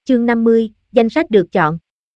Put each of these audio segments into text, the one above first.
Chương 50, danh sách được chọn.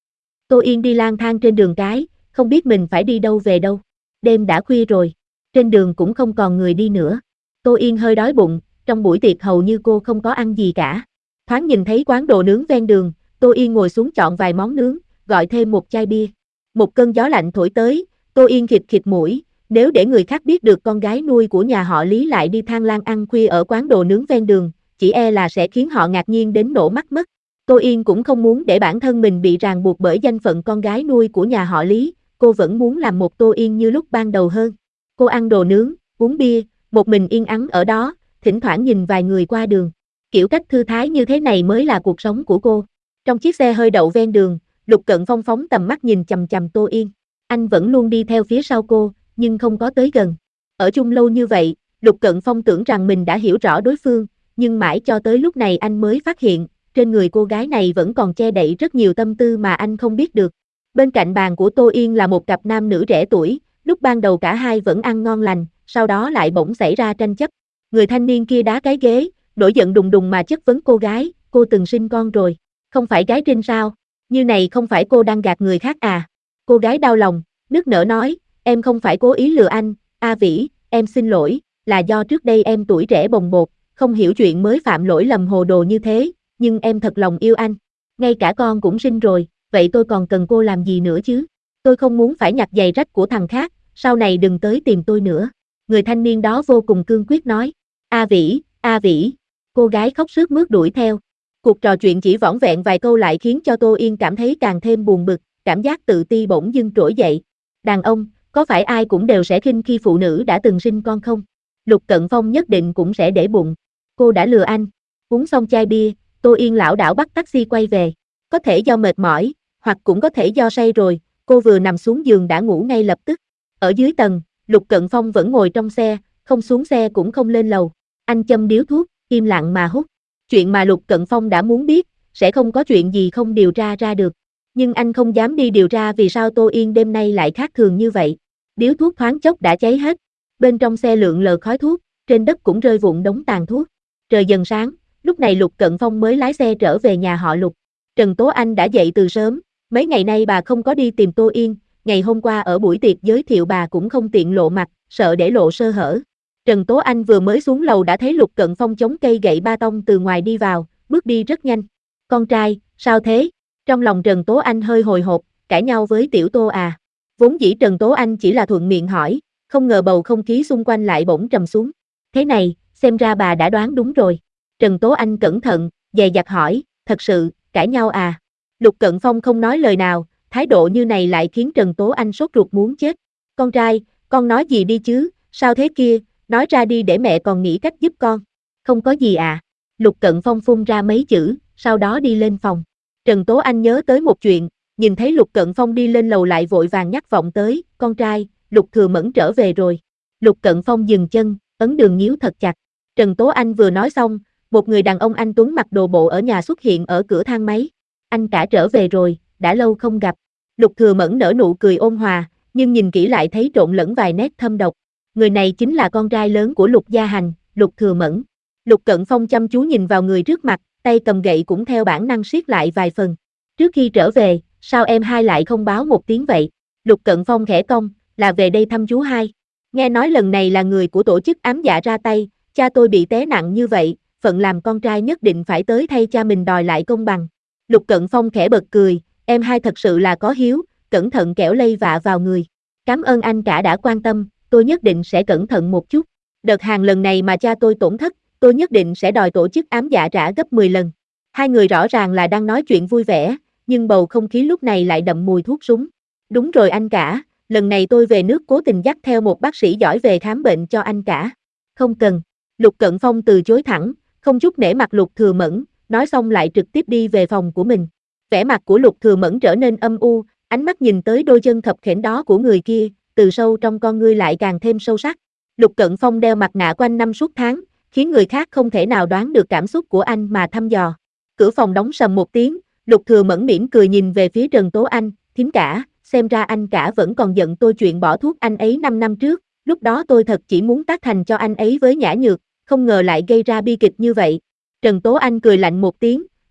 Tô Yên đi lang thang trên đường cái, không biết mình phải đi đâu về đâu. Đêm đã khuya rồi, trên đường cũng không còn người đi nữa. Tô Yên hơi đói bụng, trong buổi tiệc hầu như cô không có ăn gì cả. Thoáng nhìn thấy quán đồ nướng ven đường, Tô Yên ngồi xuống chọn vài món nướng, gọi thêm một chai bia. Một cơn gió lạnh thổi tới, Tô Yên khịt khịt mũi, nếu để người khác biết được con gái nuôi của nhà họ Lý lại đi thang lang ăn khuya ở quán đồ nướng ven đường, chỉ e là sẽ khiến họ ngạc nhiên đến nổ mắt mất. Tô Yên cũng không muốn để bản thân mình bị ràng buộc bởi danh phận con gái nuôi của nhà họ Lý, cô vẫn muốn làm một Tô Yên như lúc ban đầu hơn. Cô ăn đồ nướng, uống bia, một mình yên ắng ở đó, thỉnh thoảng nhìn vài người qua đường. Kiểu cách thư thái như thế này mới là cuộc sống của cô. Trong chiếc xe hơi đậu ven đường, Lục Cận Phong phóng tầm mắt nhìn chằm chằm Tô Yên. Anh vẫn luôn đi theo phía sau cô, nhưng không có tới gần. Ở chung lâu như vậy, Lục Cận Phong tưởng rằng mình đã hiểu rõ đối phương, nhưng mãi cho tới lúc này anh mới phát hiện, trên người cô gái này vẫn còn che đậy rất nhiều tâm tư mà anh không biết được. Bên cạnh bàn của Tô Yên là một cặp nam nữ trẻ tuổi, lúc ban đầu cả hai vẫn ăn ngon lành, sau đó lại bỗng xảy ra tranh chấp. Người thanh niên kia đá cái ghế, nổi giận đùng đùng mà chất vấn cô gái, cô từng sinh con rồi, không phải gái trinh sao, như này không phải cô đang gạt người khác à. Cô gái đau lòng, nức nở nói, em không phải cố ý lừa anh, A Vĩ, em xin lỗi, là do trước đây em tuổi trẻ bồng bột, không hiểu chuyện mới phạm lỗi lầm hồ đồ như thế, nhưng em thật lòng yêu anh. Ngay cả con cũng sinh rồi, vậy tôi còn cần cô làm gì nữa chứ? Tôi không muốn phải nhặt giày rách của thằng khác, sau này đừng tới tìm tôi nữa. Người thanh niên đó vô cùng cương quyết nói. A Vĩ, cô gái khóc sướt mướt đuổi theo. Cuộc trò chuyện chỉ vỏn vẹn vài câu lại khiến cho Tô Yên cảm thấy càng thêm buồn bực, cảm giác tự ti bỗng dưng trỗi dậy. Đàn ông, có phải ai cũng đều sẽ khinh khi phụ nữ đã từng sinh con không? Lục Cận Phong nhất định cũng sẽ để bụng. Cô đã lừa anh. Uống xong chai bia, Tô Yên lảo đảo bắt taxi quay về. Có thể do mệt mỏi, hoặc cũng có thể do say rồi, cô vừa nằm xuống giường đã ngủ ngay lập tức. Ở dưới tầng, Lục Cận Phong vẫn ngồi trong xe, không xuống xe cũng không lên lầu. Anh châm điếu thuốc, im lặng mà hút. Chuyện mà Lục Cận Phong đã muốn biết, sẽ không có chuyện gì không điều tra ra được. Nhưng anh không dám đi điều tra vì sao Tô Yên đêm nay lại khác thường như vậy. Điếu thuốc thoáng chốc đã cháy hết. Bên trong xe lượn lờ khói thuốc, trên đất cũng rơi vụn đống tàn thuốc. Trời dần sáng, lúc này Lục Cận Phong mới lái xe trở về nhà họ Lục. Trần Tố Anh đã dậy từ sớm, mấy ngày nay bà không có đi tìm Tô Yên, ngày hôm qua ở buổi tiệc giới thiệu bà cũng không tiện lộ mặt, sợ để lộ sơ hở. Trần Tố Anh vừa mới xuống lầu đã thấy Lục Cận Phong chống cây gậy ba tông từ ngoài đi vào, bước đi rất nhanh. Con trai, sao thế? Trong lòng Trần Tố Anh hơi hồi hộp, cãi nhau với Tiểu Tô à? Vốn dĩ Trần Tố Anh chỉ là thuận miệng hỏi, không ngờ bầu không khí xung quanh lại bỗng trầm xuống. Thế này, xem ra bà đã đoán đúng rồi. Trần Tố Anh cẩn thận, dè dặt hỏi, thật sự, cãi nhau à? Lục Cận Phong không nói lời nào, thái độ như này lại khiến Trần Tố Anh sốt ruột muốn chết. Con trai, con nói gì đi chứ, sao thế kia, nói ra đi để mẹ còn nghĩ cách giúp con. Không có gì à? Lục Cận Phong phun ra mấy chữ, sau đó đi lên phòng. Trần Tố Anh nhớ tới một chuyện, nhìn thấy Lục Cận Phong đi lên lầu lại vội vàng nhắc vọng tới, con trai, Lục Thừa Mẫn trở về rồi. Lục Cận Phong dừng chân, ấn đường nhíu thật chặt. Trần Tố Anh vừa nói xong, một người đàn ông anh tuấn mặc đồ bộ ở nhà xuất hiện ở cửa thang máy. Anh cả trở về rồi, đã lâu không gặp. Lục Thừa Mẫn nở nụ cười ôn hòa, nhưng nhìn kỹ lại thấy trộn lẫn vài nét thâm độc. Người này chính là con trai lớn của Lục Gia Hành, Lục Thừa Mẫn. Lục Cận Phong chăm chú nhìn vào người trước mặt, tay cầm gậy cũng theo bản năng siết lại vài phần. Trước khi trở về, sao em hai lại không báo một tiếng vậy? Lục Cận Phong khẽ cong, là về đây thăm chú hai. Nghe nói lần này là người của tổ chức ám dạ ra tay, cha tôi bị té nặng như vậy, phận làm con trai nhất định phải tới thay cha mình đòi lại công bằng. Lục Cận Phong khẽ bật cười, em hai thật sự là có hiếu, cẩn thận kẻo lây vạ vào người. Cảm ơn anh cả đã quan tâm, tôi nhất định sẽ cẩn thận một chút. Đợt hàng lần này mà cha tôi tổn thất, tôi nhất định sẽ đòi tổ chức ám dạ trả gấp 10 lần. Hai người rõ ràng là đang nói chuyện vui vẻ, nhưng bầu không khí lúc này lại đậm mùi thuốc súng. Đúng rồi anh cả, lần này tôi về nước cố tình dắt theo một bác sĩ giỏi về khám bệnh cho anh cả. Không cần. Lục Cận Phong từ chối thẳng, không chút nể mặt Lục Thừa Mẫn, nói xong lại trực tiếp đi về phòng của mình. Vẻ mặt của Lục Thừa Mẫn trở nên âm u, ánh mắt nhìn tới đôi chân khập khểnh đó của người kia, từ sâu trong con ngươi lại càng thêm sâu sắc. Lục Cận Phong đeo mặt nạ quanh năm suốt tháng, khiến người khác không thể nào đoán được cảm xúc của anh mà thăm dò. Cửa phòng đóng sầm một tiếng, Lục Thừa Mẫn mỉm cười nhìn về phía Trần Tố Anh, thím cả, xem ra anh cả vẫn còn giận tôi chuyện bỏ thuốc anh ấy 5 năm trước, lúc đó tôi thật chỉ muốn tác thành cho anh ấy với nhã nhược, không ngờ lại gây ra bi kịch như vậy. Trần Tố Anh cười lạnh một tiếng,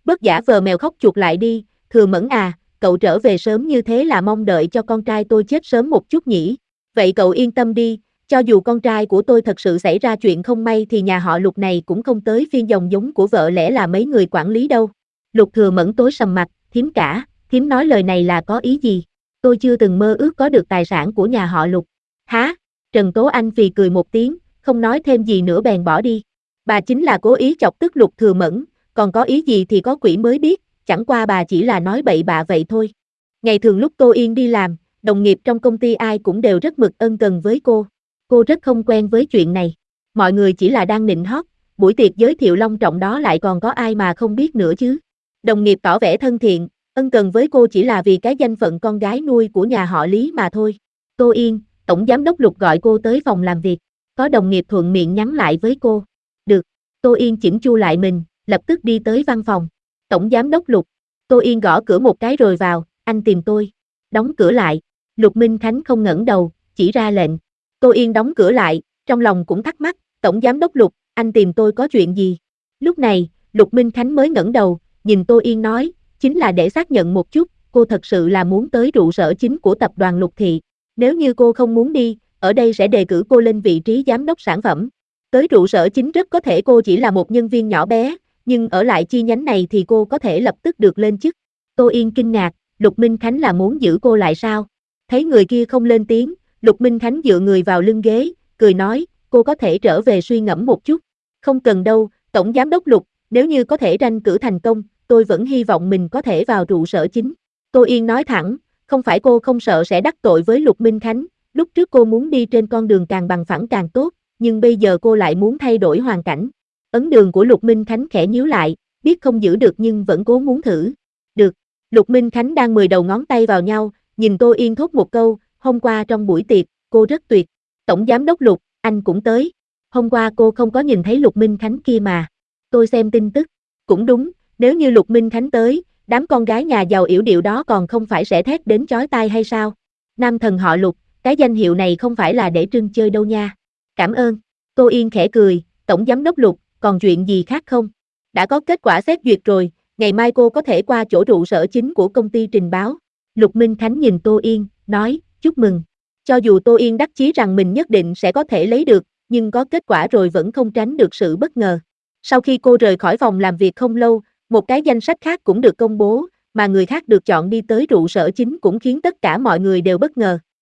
Bớt giả vờ mèo khóc chuột lại đi, Thừa Mẫn à, cậu trở về sớm như thế là mong đợi cho con trai tôi chết sớm một chút nhỉ. Vậy cậu yên tâm đi, cho dù con trai của tôi thật sự xảy ra chuyện không may thì nhà họ Lục này cũng không tới phiên dòng giống của vợ lẽ là mấy người quản lý đâu. Lục Thừa Mẫn tối sầm mặt, thím cả, thím nói lời này là có ý gì? Tôi chưa từng mơ ước có được tài sản của nhà họ Lục. Hả? Trần Tố Anh phì cười một tiếng, không nói thêm gì nữa bèn bỏ đi. Bà chính là cố ý chọc tức Lục Thừa Mẫn, còn có ý gì thì có quỷ mới biết, chẳng qua bà chỉ là nói bậy bạ vậy thôi. Ngày thường lúc Tô Yên đi làm, đồng nghiệp trong công ty ai cũng đều rất mực ân cần với cô. Cô rất không quen với chuyện này. Mọi người chỉ là đang nịnh hót, buổi tiệc giới thiệu long trọng đó lại còn có ai mà không biết nữa chứ. Đồng nghiệp tỏ vẻ thân thiện, ân cần với cô chỉ là vì cái danh phận con gái nuôi của nhà họ Lý mà thôi. Tô Yên, Tổng Giám đốc Lục gọi cô tới phòng làm việc. Có đồng nghiệp thuận miệng nhắn lại với cô. Được. Tô Yên chỉnh chu lại mình, lập tức đi tới văn phòng. Tổng Giám đốc Lục. Tô Yên gõ cửa một cái rồi vào, anh tìm tôi. Đóng cửa lại. Lục Minh Khánh không ngẩng đầu, chỉ ra lệnh. Tô Yên đóng cửa lại, trong lòng cũng thắc mắc, Tổng Giám đốc Lục, anh tìm tôi có chuyện gì? Lúc này, Lục Minh Khánh mới ngẩng đầu, nhìn Tô Yên nói, chính là để xác nhận một chút, cô thật sự là muốn tới trụ sở chính của tập đoàn Lục Thị. Nếu như cô không muốn đi, ở đây sẽ đề cử cô lên vị trí giám đốc sản phẩm. Tới trụ sở chính rất có thể cô chỉ là một nhân viên nhỏ bé, nhưng ở lại chi nhánh này thì cô có thể lập tức được lên chức. Tô Yên kinh ngạc, Lục Minh Khánh là muốn giữ cô lại sao? Thấy người kia không lên tiếng, Lục Minh Khánh dựa người vào lưng ghế, cười nói, cô có thể trở về suy ngẫm một chút. Không cần đâu, Tổng Giám đốc Lục, nếu như có thể tranh cử thành công, tôi vẫn hy vọng mình có thể vào trụ sở chính. Tô Yên nói thẳng, không phải cô không sợ sẽ đắc tội với Lục Minh Khánh, lúc trước cô muốn đi trên con đường càng bằng phẳng càng tốt, nhưng bây giờ cô lại muốn thay đổi hoàn cảnh. Ấn đường của Lục Minh Khánh khẽ nhíu lại, biết không giữ được nhưng vẫn cố muốn thử. Được, Lục Minh Khánh đang 10 đầu ngón tay vào nhau, nhìn Tô Yên thốt một câu, hôm qua trong buổi tiệc, cô rất tuyệt. Tổng Giám đốc Lục, anh cũng tới. Hôm qua cô không có nhìn thấy Lục Minh Khánh kia mà. Tôi xem tin tức. Cũng đúng, nếu như Lục Minh Khánh tới, đám con gái nhà giàu yểu điệu đó còn không phải sẽ thét đến chói tai hay sao? Nam thần họ Lục, cái danh hiệu này không phải là để trưng chơi đâu nha. Cảm ơn. Tô Yên khẽ cười, Tổng Giám đốc Lục, còn chuyện gì khác không? Đã có kết quả xét duyệt rồi, ngày mai cô có thể qua chỗ trụ sở chính của công ty trình báo. Lục Minh Khánh nhìn Tô Yên, nói, chúc mừng. Cho dù Tô Yên đắc chí rằng mình nhất định sẽ có thể lấy được, nhưng có kết quả rồi vẫn không tránh được sự bất ngờ. Sau khi cô rời khỏi phòng làm việc không lâu, một cái danh sách khác cũng được công bố, mà người khác được chọn đi tới trụ sở chính cũng khiến tất cả mọi người đều bất ngờ.